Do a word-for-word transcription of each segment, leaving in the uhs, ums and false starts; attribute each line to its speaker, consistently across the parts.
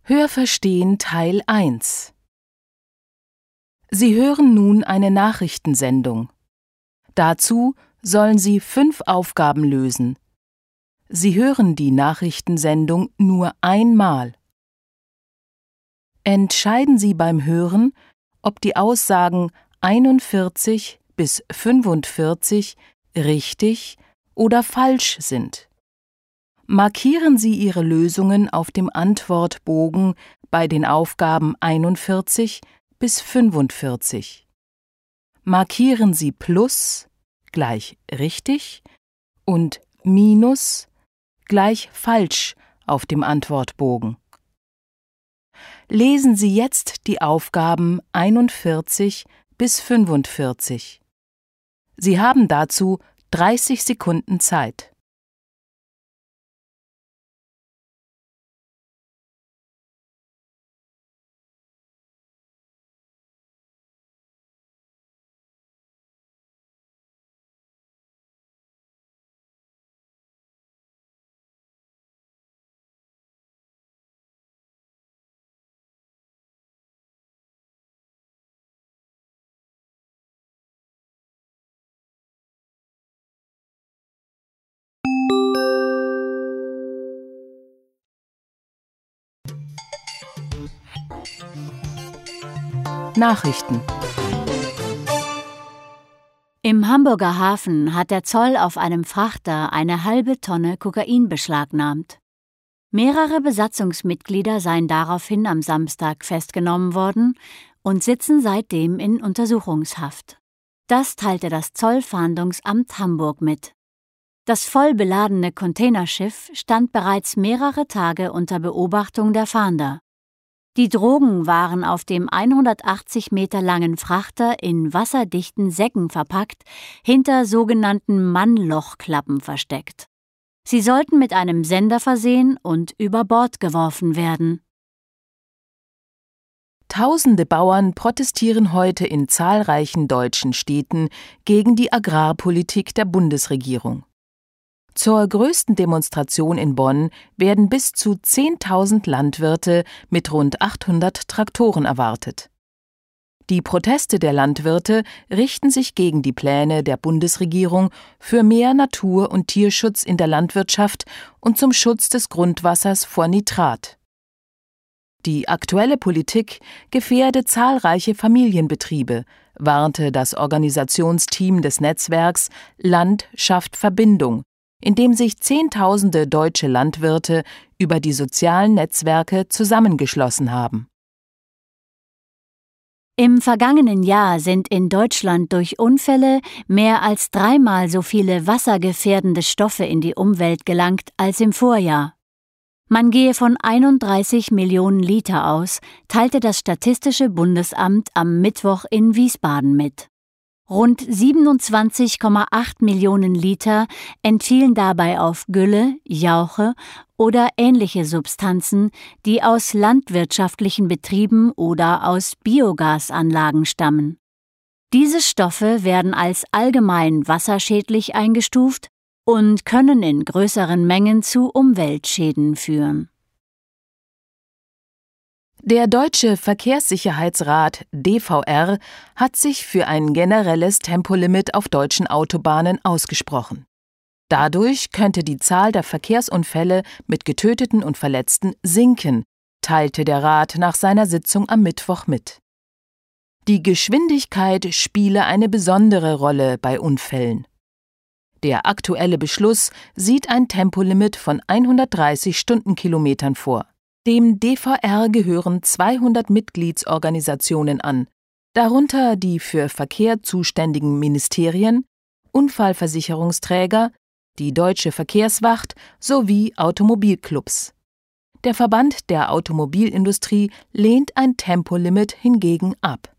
Speaker 1: Hörverstehen Teil eins. Sie hören nun eine Nachrichtensendung. Dazu sollen Sie fünf Aufgaben lösen. Sie hören die Nachrichtensendung nur einmal. Entscheiden Sie beim Hören, ob die Aussagen einundvierzig bis fünfundvierzig richtig oder falsch sind. Markieren Sie Ihre Lösungen auf dem Antwortbogen bei den Aufgaben einundvierzig bis fünfundvierzig. Markieren Sie Plus gleich richtig und Minus gleich falsch auf dem Antwortbogen. Lesen Sie jetzt die Aufgaben einundvierzig bis fünfundvierzig. Sie haben dazu dreißig Sekunden Zeit. Nachrichten.
Speaker 2: Im Hamburger Hafen hat der Zoll auf einem Frachter eine halbe Tonne Kokain beschlagnahmt. Mehrere Besatzungsmitglieder seien daraufhin am Samstag festgenommen worden und sitzen seitdem in Untersuchungshaft. Das teilte das Zollfahndungsamt Hamburg mit. Das voll beladene Containerschiff stand bereits mehrere Tage unter Beobachtung der Fahnder. Die Drogen waren auf dem hundertachtzig Meter langen Frachter in wasserdichten Säcken verpackt, hinter sogenannten Mannlochklappen versteckt. Sie sollten mit einem Sender versehen und über Bord geworfen werden.
Speaker 1: Tausende Bauern protestieren heute in zahlreichen deutschen Städten gegen die Agrarpolitik der Bundesregierung. Zur größten Demonstration in Bonn werden bis zu zehntausend Landwirte mit rund achthundert Traktoren erwartet. Die Proteste der Landwirte richten sich gegen die Pläne der Bundesregierung für mehr Natur- und Tierschutz in der Landwirtschaft und zum Schutz des Grundwassers vor Nitrat. Die aktuelle Politik gefährde zahlreiche Familienbetriebe, warnte das Organisationsteam des Netzwerks Land schafft Verbindung, in dem sich Zehntausende deutsche Landwirte über die sozialen Netzwerke zusammengeschlossen haben.
Speaker 2: Im vergangenen Jahr sind in Deutschland durch Unfälle mehr als dreimal so viele wassergefährdende Stoffe in die Umwelt gelangt als im Vorjahr. Man gehe von einunddreißig Millionen Liter aus, teilte das Statistische Bundesamt am Mittwoch in Wiesbaden mit. Rund siebenundzwanzig Komma acht Millionen Liter entfielen dabei auf Gülle, Jauche oder ähnliche Substanzen, die aus landwirtschaftlichen Betrieben oder aus Biogasanlagen stammen. Diese Stoffe werden als allgemein wasserschädlich eingestuft und können in größeren Mengen zu Umweltschäden führen.
Speaker 1: Der Deutsche Verkehrssicherheitsrat D V R hat sich für ein generelles Tempolimit auf deutschen Autobahnen ausgesprochen. Dadurch könnte die Zahl der Verkehrsunfälle mit Getöteten und Verletzten sinken, teilte der Rat nach seiner Sitzung am Mittwoch mit. Die Geschwindigkeit spiele eine besondere Rolle bei Unfällen. Der aktuelle Beschluss sieht ein Tempolimit von hundertdreißig Stundenkilometern vor. Dem D V R gehören zweihundert Mitgliedsorganisationen an, darunter die für Verkehr zuständigen Ministerien, Unfallversicherungsträger, die Deutsche Verkehrswacht sowie Automobilclubs. Der Verband der Automobilindustrie lehnt ein Tempolimit hingegen ab.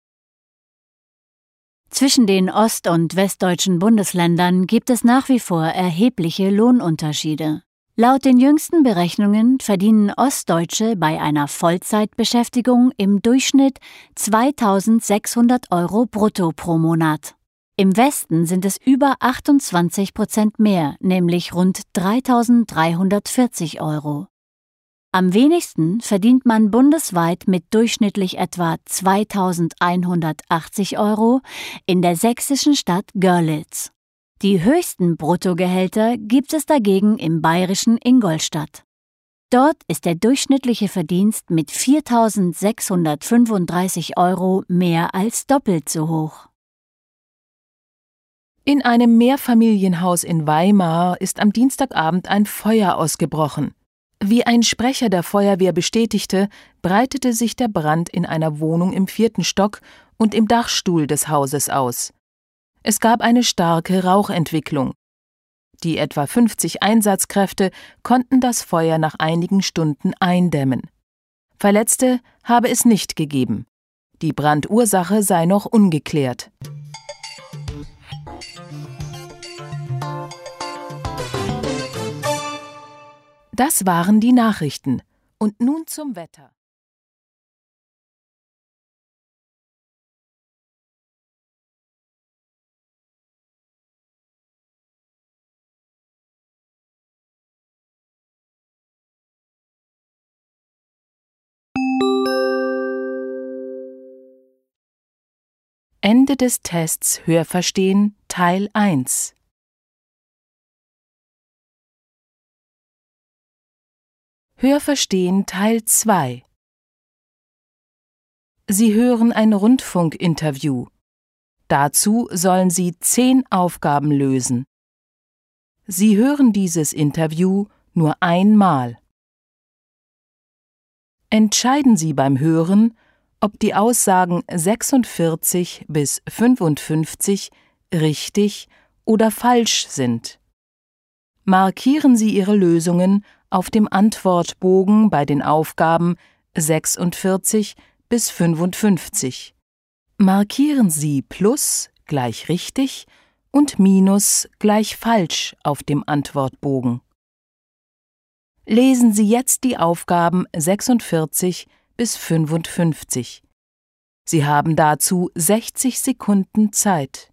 Speaker 2: Zwischen den ost- und westdeutschen Bundesländern gibt es nach wie vor erhebliche Lohnunterschiede. Laut den jüngsten Berechnungen verdienen Ostdeutsche bei einer Vollzeitbeschäftigung im Durchschnitt zweitausendsechshundert Euro brutto pro Monat. Im Westen sind es über achtundzwanzig Prozent mehr, nämlich rund dreitausenddreihundertvierzig Euro. Am wenigsten verdient man bundesweit mit durchschnittlich etwa zweitausendeinhundertachtzig Euro in der sächsischen Stadt Görlitz. Die höchsten Bruttogehälter gibt es dagegen im bayerischen Ingolstadt. Dort ist der durchschnittliche Verdienst mit viertausendsechshundertfünfunddreißig Euro mehr als doppelt so hoch.
Speaker 1: In einem Mehrfamilienhaus in Weimar ist am Dienstagabend ein Feuer ausgebrochen. Wie ein Sprecher der Feuerwehr bestätigte, breitete sich der Brand in einer Wohnung im vierten Stock und im Dachstuhl des Hauses aus. Es gab eine starke Rauchentwicklung. Die etwa fünfzig Einsatzkräfte konnten das Feuer nach einigen Stunden eindämmen. Verletzte habe es nicht gegeben. Die Brandursache sei noch ungeklärt. Das waren die Nachrichten. Und nun zum Wetter. Ende des Tests Hörverstehen Teil eins. Hörverstehen Teil zwei. Sie hören ein Rundfunkinterview. Dazu sollen Sie zehn Aufgaben lösen. Sie hören dieses Interview nur einmal. Entscheiden Sie beim Hören, ob die Aussagen sechsundvierzig bis fünfundfünfzig richtig oder falsch sind. Markieren Sie Ihre Lösungen auf dem Antwortbogen bei den Aufgaben sechsundvierzig bis fünfundfünfzig. Markieren Sie Plus gleich richtig und Minus gleich falsch auf dem Antwortbogen. Lesen Sie jetzt die Aufgaben sechsundvierzig bis fünfundfünfzig. Sie haben dazu sechzig Sekunden Zeit.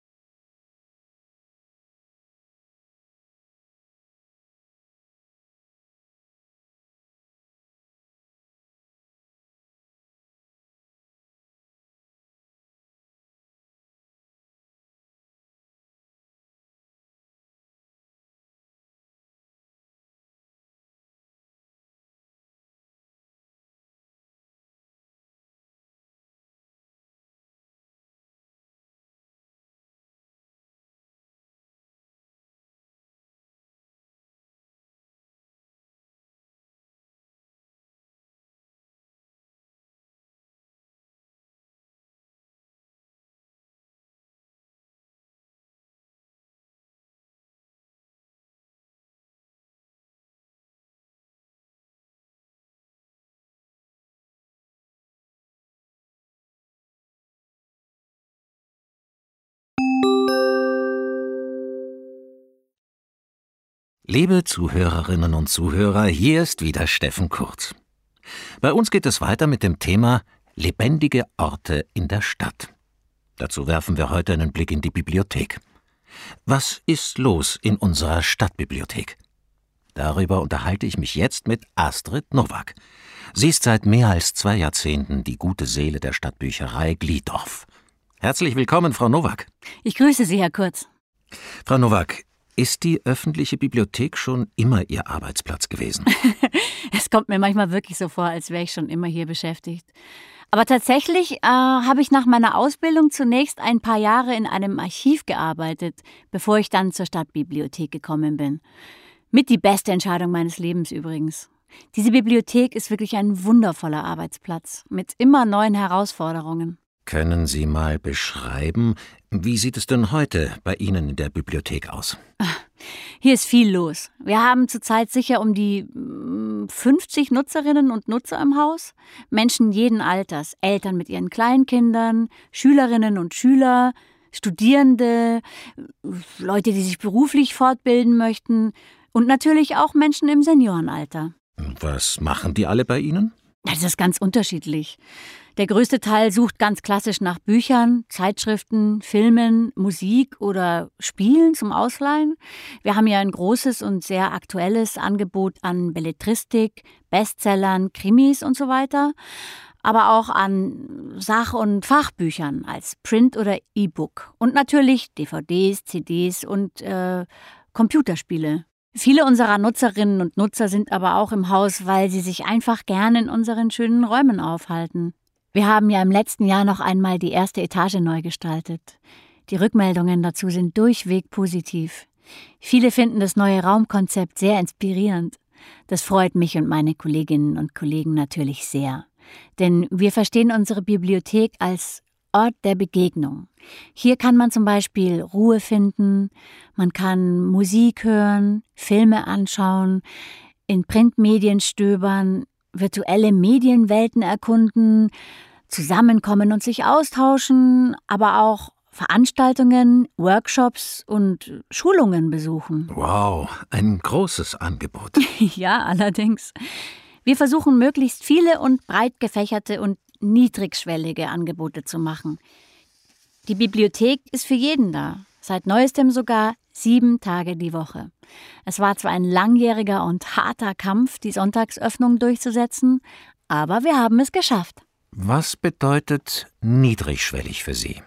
Speaker 3: Liebe Zuhörerinnen und Zuhörer, hier ist wieder Steffen Kurz. Bei uns geht es weiter mit dem Thema lebendige Orte in der Stadt. Dazu werfen wir heute einen Blick in die Bibliothek. Was ist los in unserer Stadtbibliothek? Darüber unterhalte ich mich jetzt mit Astrid Nowak. Sie ist seit mehr als zwei Jahrzehnten die gute Seele der Stadtbücherei Gliedorf. Herzlich willkommen, Frau Nowak.
Speaker 2: Ich grüße Sie, Herr Kurz.
Speaker 3: Frau Nowak, ist die öffentliche Bibliothek schon immer Ihr Arbeitsplatz gewesen?
Speaker 2: Es kommt mir manchmal wirklich so vor, als wäre ich schon immer hier beschäftigt. Aber tatsächlich äh, habe ich nach meiner Ausbildung zunächst ein paar Jahre in einem Archiv gearbeitet, bevor ich dann zur Stadtbibliothek gekommen bin. Mit die beste Entscheidung meines Lebens übrigens. Diese Bibliothek ist wirklich ein wundervoller Arbeitsplatz mit immer neuen Herausforderungen.
Speaker 3: Können Sie mal beschreiben, wie sieht es denn heute bei Ihnen in der Bibliothek aus?
Speaker 2: Hier ist viel los. Wir haben zurzeit sicher um die fünfzig Nutzerinnen und Nutzer im Haus. Menschen jeden Alters, Eltern mit ihren Kleinkindern, Schülerinnen und Schüler, Studierende, Leute, die sich beruflich fortbilden möchten und natürlich auch Menschen im Seniorenalter.
Speaker 3: Was machen die alle bei Ihnen?
Speaker 2: Das ist ganz unterschiedlich. Der größte Teil sucht ganz klassisch nach Büchern, Zeitschriften, Filmen, Musik oder Spielen zum Ausleihen. Wir haben ja ein großes und sehr aktuelles Angebot an Belletristik, Bestsellern, Krimis und so weiter, aber auch an Sach- und Fachbüchern als Print oder E-Book und natürlich D V Ds, C Ds und äh, Computerspiele. Viele unserer Nutzerinnen und Nutzer sind aber auch im Haus, weil sie sich einfach gerne in unseren schönen Räumen aufhalten. Wir haben ja im letzten Jahr noch einmal die erste Etage neu gestaltet. Die Rückmeldungen dazu sind durchweg positiv. Viele finden das neue Raumkonzept sehr inspirierend. Das freut mich und meine Kolleginnen und Kollegen natürlich sehr. Denn wir verstehen unsere Bibliothek als Ort der Begegnung. Hier kann man zum Beispiel Ruhe finden, man kann Musik hören, Filme anschauen, in Printmedien stöbern, virtuelle Medienwelten erkunden, zusammenkommen und sich austauschen, aber auch Veranstaltungen, Workshops und Schulungen besuchen.
Speaker 3: Wow, ein großes Angebot.
Speaker 2: Ja, allerdings. Wir versuchen möglichst viele und breit gefächerte und niedrigschwellige Angebote zu machen. Die Bibliothek ist für jeden da, seit neuestem sogar sieben Tage die Woche. Es war zwar ein langjähriger und harter Kampf, die Sonntagsöffnung durchzusetzen, aber wir haben es geschafft.
Speaker 3: Was bedeutet niedrigschwellig für Sie?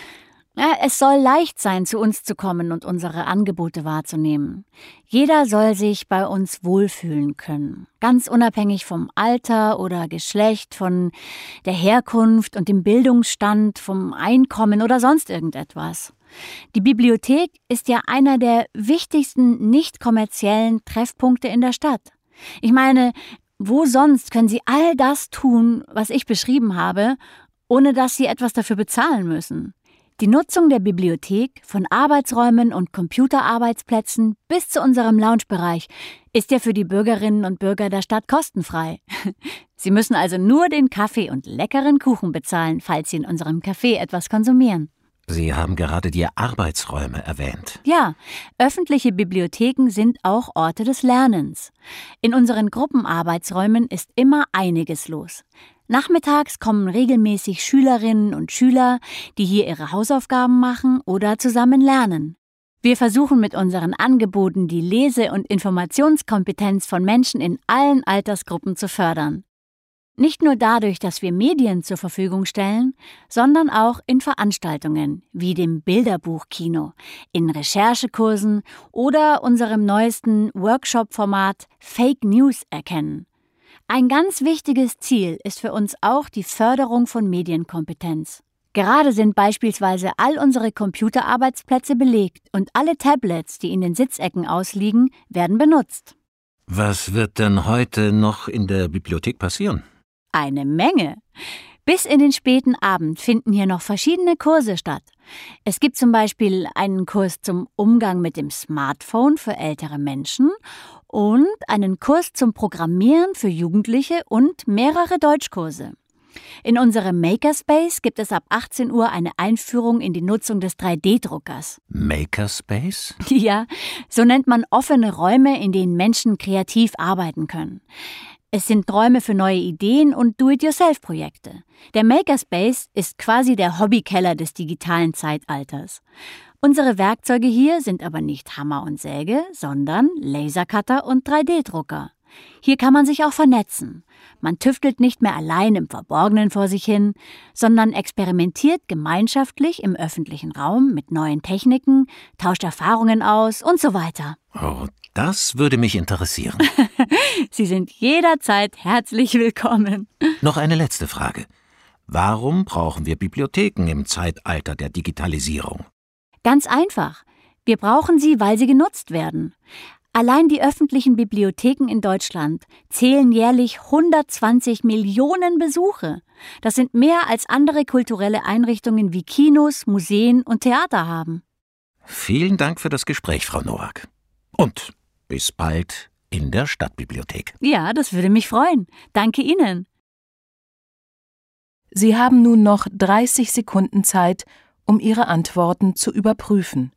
Speaker 2: Ja, es soll leicht sein, zu uns zu kommen und unsere Angebote wahrzunehmen. Jeder soll sich bei uns wohlfühlen können, ganz unabhängig vom Alter oder Geschlecht, von der Herkunft und dem Bildungsstand, vom Einkommen oder sonst irgendetwas. Die Bibliothek ist ja einer der wichtigsten nicht kommerziellen Treffpunkte in der Stadt. Ich meine, wo sonst können Sie all das tun, was ich beschrieben habe, ohne dass Sie etwas dafür bezahlen müssen? Die Nutzung der Bibliothek, von Arbeitsräumen und Computerarbeitsplätzen bis zu unserem Loungebereich, ist ja für die Bürgerinnen und Bürger der Stadt kostenfrei. Sie müssen also nur den Kaffee und leckeren Kuchen bezahlen, falls Sie in unserem Café etwas konsumieren.
Speaker 3: Sie haben gerade die Arbeitsräume erwähnt.
Speaker 2: Ja, öffentliche Bibliotheken sind auch Orte des Lernens. In unseren Gruppenarbeitsräumen ist immer einiges los. Nachmittags kommen regelmäßig Schülerinnen und Schüler, die hier ihre Hausaufgaben machen oder zusammen lernen. Wir versuchen mit unseren Angeboten die Lese- und Informationskompetenz von Menschen in allen Altersgruppen zu fördern. Nicht nur dadurch, dass wir Medien zur Verfügung stellen, sondern auch in Veranstaltungen wie dem Bilderbuchkino, in Recherchekursen oder unserem neuesten Workshop-Format Fake News erkennen. Ein ganz wichtiges Ziel ist für uns auch die Förderung von Medienkompetenz. Gerade sind beispielsweise all unsere Computerarbeitsplätze belegt und alle Tablets, die in den Sitzecken ausliegen, werden benutzt.
Speaker 3: Was wird denn heute noch in der Bibliothek passieren?
Speaker 2: Eine Menge. Bis in den späten Abend finden hier noch verschiedene Kurse statt. Es gibt zum Beispiel einen Kurs zum Umgang mit dem Smartphone für ältere Menschen und einen Kurs zum Programmieren für Jugendliche und mehrere Deutschkurse. In unserem Makerspace gibt es ab achtzehn Uhr eine Einführung in die Nutzung des drei D Druckers.
Speaker 3: Makerspace?
Speaker 2: Ja, so nennt man offene Räume, in denen Menschen kreativ arbeiten können. Es sind Räume für neue Ideen und Do-it-yourself-Projekte. Der Makerspace ist quasi der Hobbykeller des digitalen Zeitalters. Unsere Werkzeuge hier sind aber nicht Hammer und Säge, sondern Lasercutter und drei D Drucker. Hier kann man sich auch vernetzen. Man tüftelt nicht mehr allein im Verborgenen vor sich hin, sondern experimentiert gemeinschaftlich im öffentlichen Raum mit neuen Techniken, tauscht Erfahrungen aus und so weiter.
Speaker 3: Oh, das würde mich interessieren.
Speaker 2: Sie sind jederzeit herzlich willkommen.
Speaker 3: Noch eine letzte Frage. Warum brauchen wir Bibliotheken im Zeitalter der Digitalisierung?
Speaker 2: Ganz einfach. Wir brauchen sie, weil sie genutzt werden. Allein die öffentlichen Bibliotheken in Deutschland zählen jährlich hundertzwanzig Millionen Besuche. Das sind mehr als andere kulturelle Einrichtungen wie Kinos, Museen und Theater haben.
Speaker 3: Vielen Dank für das Gespräch, Frau Nowak. Und bis bald in der Stadtbibliothek.
Speaker 2: Ja, das würde mich freuen. Danke Ihnen.
Speaker 1: Sie haben nun noch dreißig Sekunden Zeit, um Ihre Antworten zu überprüfen.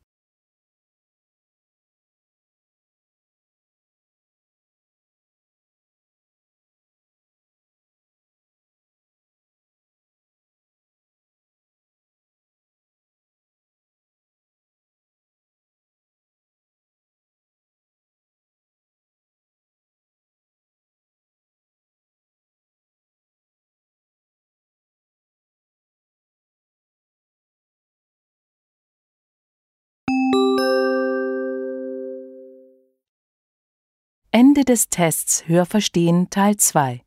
Speaker 1: Ende des Tests Hörverstehen Teil zwei.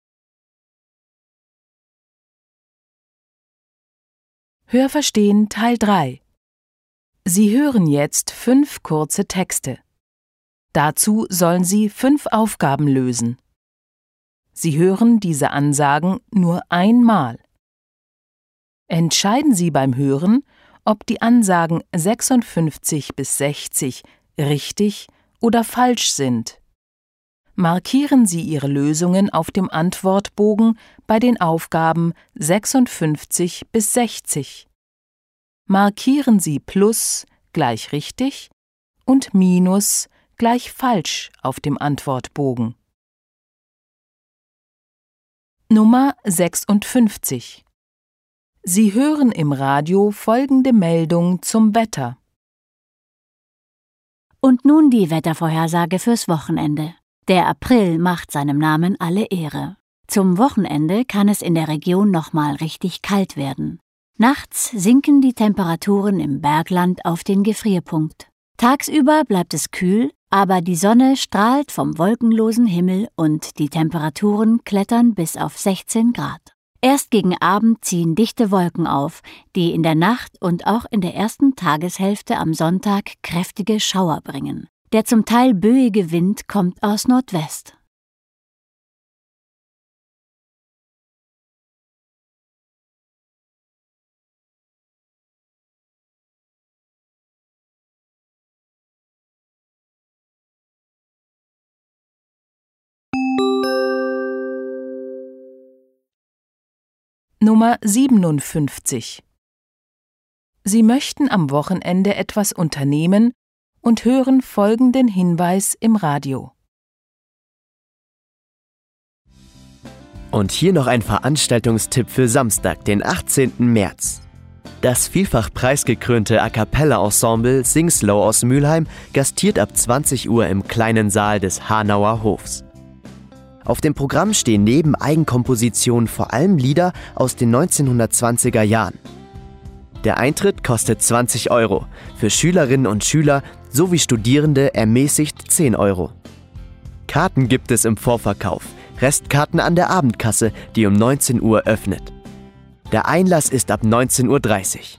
Speaker 1: Hörverstehen Teil drei. Sie hören jetzt fünf kurze Texte. Dazu sollen Sie fünf Aufgaben lösen. Sie hören diese Ansagen nur einmal. Entscheiden Sie beim Hören, ob die Ansagen sechsundfünfzig bis sechzig richtig oder falsch sind. Markieren Sie Ihre Lösungen auf dem Antwortbogen bei den Aufgaben sechsundfünfzig bis sechzig. Markieren Sie Plus gleich richtig und Minus gleich falsch auf dem Antwortbogen. Nummer sechsundfünfzig. Sie hören im Radio folgende Meldung zum Wetter.
Speaker 2: Und nun die Wettervorhersage fürs Wochenende. Der April macht seinem Namen alle Ehre. Zum Wochenende kann es in der Region nochmal richtig kalt werden. Nachts sinken die Temperaturen im Bergland auf den Gefrierpunkt. Tagsüber bleibt es kühl, aber die Sonne strahlt vom wolkenlosen Himmel und die Temperaturen klettern bis auf sechzehn Grad. Erst gegen Abend ziehen dichte Wolken auf, die in der Nacht und auch in der ersten Tageshälfte am Sonntag kräftige Schauer bringen. Der zum Teil böige Wind kommt aus Nordwest.
Speaker 1: Nummer siebenundfünfzig. Sie möchten am Wochenende etwas unternehmen und hören folgenden Hinweis im Radio.
Speaker 4: Und hier noch ein Veranstaltungstipp für Samstag, den achtzehnten März. Das vielfach preisgekrönte A-cappella-Ensemble Sing Slow aus Mülheim gastiert ab zwanzig Uhr im kleinen Saal des Hanauer Hofs. Auf dem Programm stehen neben Eigenkompositionen vor allem Lieder aus den neunzehnhundertzwanziger Jahren. Der Eintritt kostet zwanzig Euro, für Schülerinnen und Schüler sowie Studierende ermäßigt zehn Euro. Karten gibt es im Vorverkauf, Restkarten an der Abendkasse, die um neunzehn Uhr öffnet. Der Einlass ist ab neunzehn Uhr dreißig.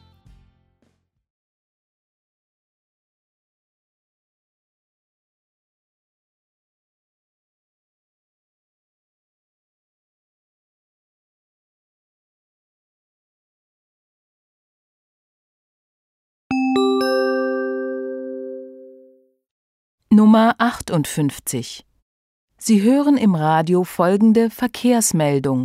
Speaker 1: Nummer achtundfünfzig. Sie hören im Radio folgende Verkehrsmeldung.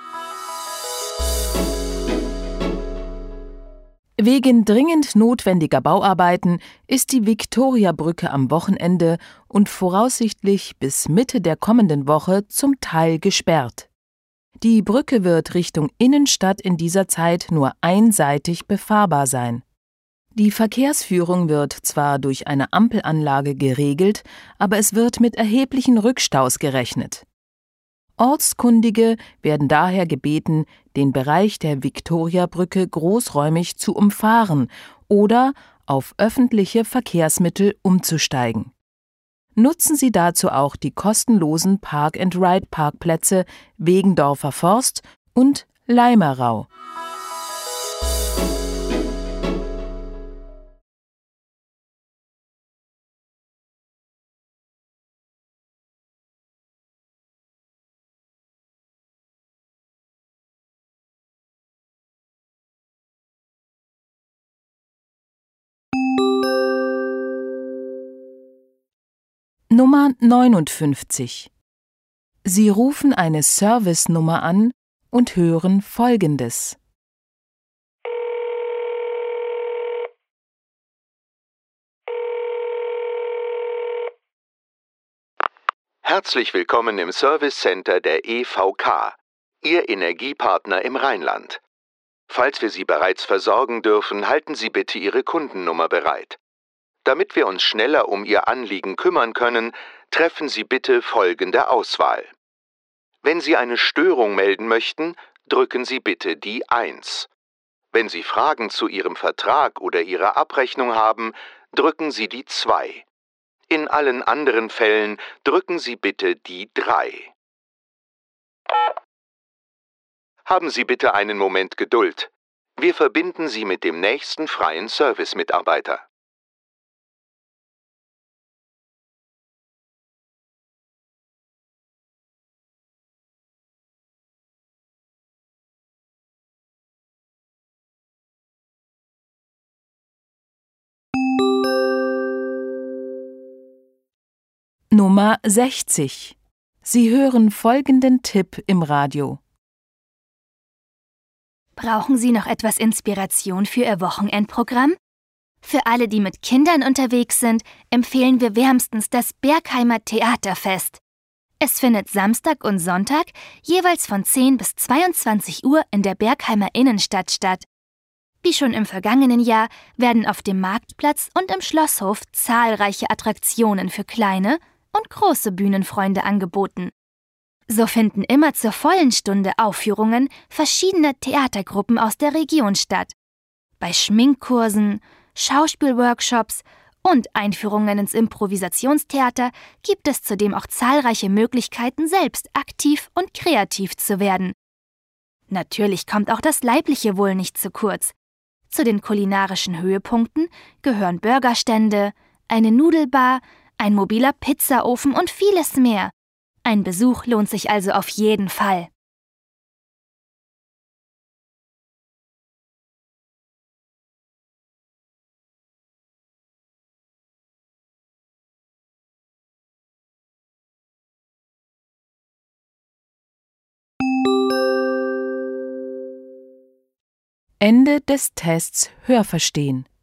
Speaker 1: Wegen dringend notwendiger Bauarbeiten ist die Viktoriabrücke am Wochenende und voraussichtlich bis Mitte der kommenden Woche zum Teil gesperrt. Die Brücke wird Richtung Innenstadt in dieser Zeit nur einseitig befahrbar sein. Die Verkehrsführung wird zwar durch eine Ampelanlage geregelt, aber es wird mit erheblichen Rückstaus gerechnet. Ortskundige werden daher gebeten, den Bereich der Viktoriabrücke großräumig zu umfahren oder auf öffentliche Verkehrsmittel umzusteigen. Nutzen Sie dazu auch die kostenlosen Park-and-Ride-Parkplätze Wegendorfer Forst und Leimerau. Nummer neunundfünfzig. Sie rufen eine Service-Nummer an und hören Folgendes.
Speaker 5: Herzlich willkommen im Service Center der E V K, Ihr Energiepartner im Rheinland. Falls wir Sie bereits versorgen dürfen, halten Sie bitte Ihre Kundennummer bereit. Damit wir uns schneller um Ihr Anliegen kümmern können, treffen Sie bitte folgende Auswahl. Wenn Sie eine Störung melden möchten, drücken Sie bitte die eins. Wenn Sie Fragen zu Ihrem Vertrag oder Ihrer Abrechnung haben, drücken Sie die zwei. In allen anderen Fällen drücken Sie bitte die drei. Haben Sie bitte einen Moment Geduld. Wir verbinden Sie mit dem nächsten freien Service-Mitarbeiter.
Speaker 1: Nummer sechzig. Sie hören folgenden Tipp im Radio.
Speaker 6: Brauchen Sie noch etwas Inspiration für Ihr Wochenendprogramm? Für alle, die mit Kindern unterwegs sind, empfehlen wir wärmstens das Bergheimer Theaterfest. Es findet Samstag und Sonntag jeweils von zehn bis zweiundzwanzig Uhr in der Bergheimer Innenstadt statt. Wie schon im vergangenen Jahr werden auf dem Marktplatz und im Schlosshof zahlreiche Attraktionen für kleine und große Bühnenfreunde angeboten. So finden immer zur vollen Stunde Aufführungen verschiedener Theatergruppen aus der Region statt. Bei Schminkkursen, Schauspielworkshops und Einführungen ins Improvisationstheater gibt es zudem auch zahlreiche Möglichkeiten, selbst aktiv und kreativ zu werden. Natürlich kommt auch das leibliche Wohl nicht zu kurz. Zu den kulinarischen Höhepunkten gehören Burgerstände, eine Nudelbar, ein mobiler Pizzaofen und vieles mehr. Ein Besuch lohnt sich also auf jeden Fall.
Speaker 1: Ende des Tests Hörverstehen.